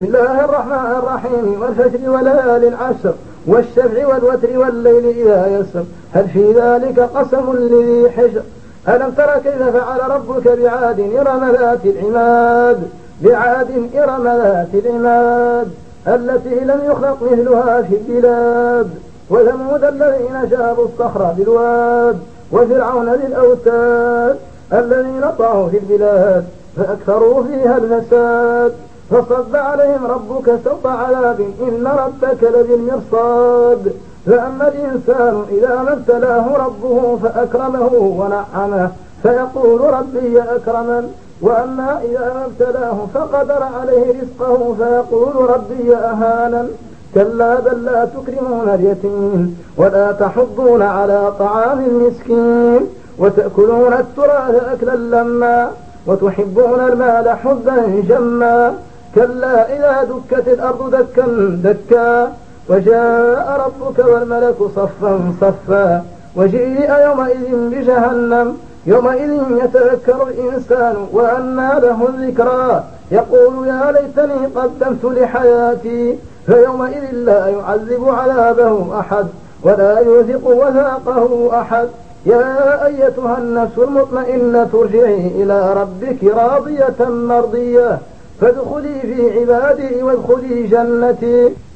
بسم الله الرحمن الرحيم. والفجر وليال العشر والشفع والوتر والليل إذا يسر هل في ذلك قسم لذي حجر. ألم تر كيف فعل ربك بعاد إرم ذات العماد التي لم يخلق مثلها في البلاد. وثمود الذين جابوا الصخر بالواد وفرعون ذي الأوتاد الذين طغوا في البلاد فأكثروا فيها الفساد. فصب عليهم ربك سوط عذاب إن ربك لبالمرصاد. فأما الإنسان إذا ما ابتلاه ربه فأكرمه ونعمه فيقول ربي أكرمن. وأما إذا ما ابتلاه فقدر عليه رزقه فيقول ربي أهانن. كلا بل لا تكرمون اليتيم ولا تحضون على طعام المسكين وتأكلون التراث أكلا لما وتحبون المال حبا جما. كلا إذا دكت الأرض دكا دكا وجاء ربك والملك صفا صفا وجيء يومئذ بجهنم يومئذ يتذكر الإنسان وأنى له الذكرى يقول يا ليتني قدمت لحياتي فيومئذ لا يعذب عذابه أحد ولا يوثق وثاقه أحد. يا أيتها النفس المطمئنة ارجعي إلى ربك راضية مرضية فادخلي في عبادي وادخلي جنتي.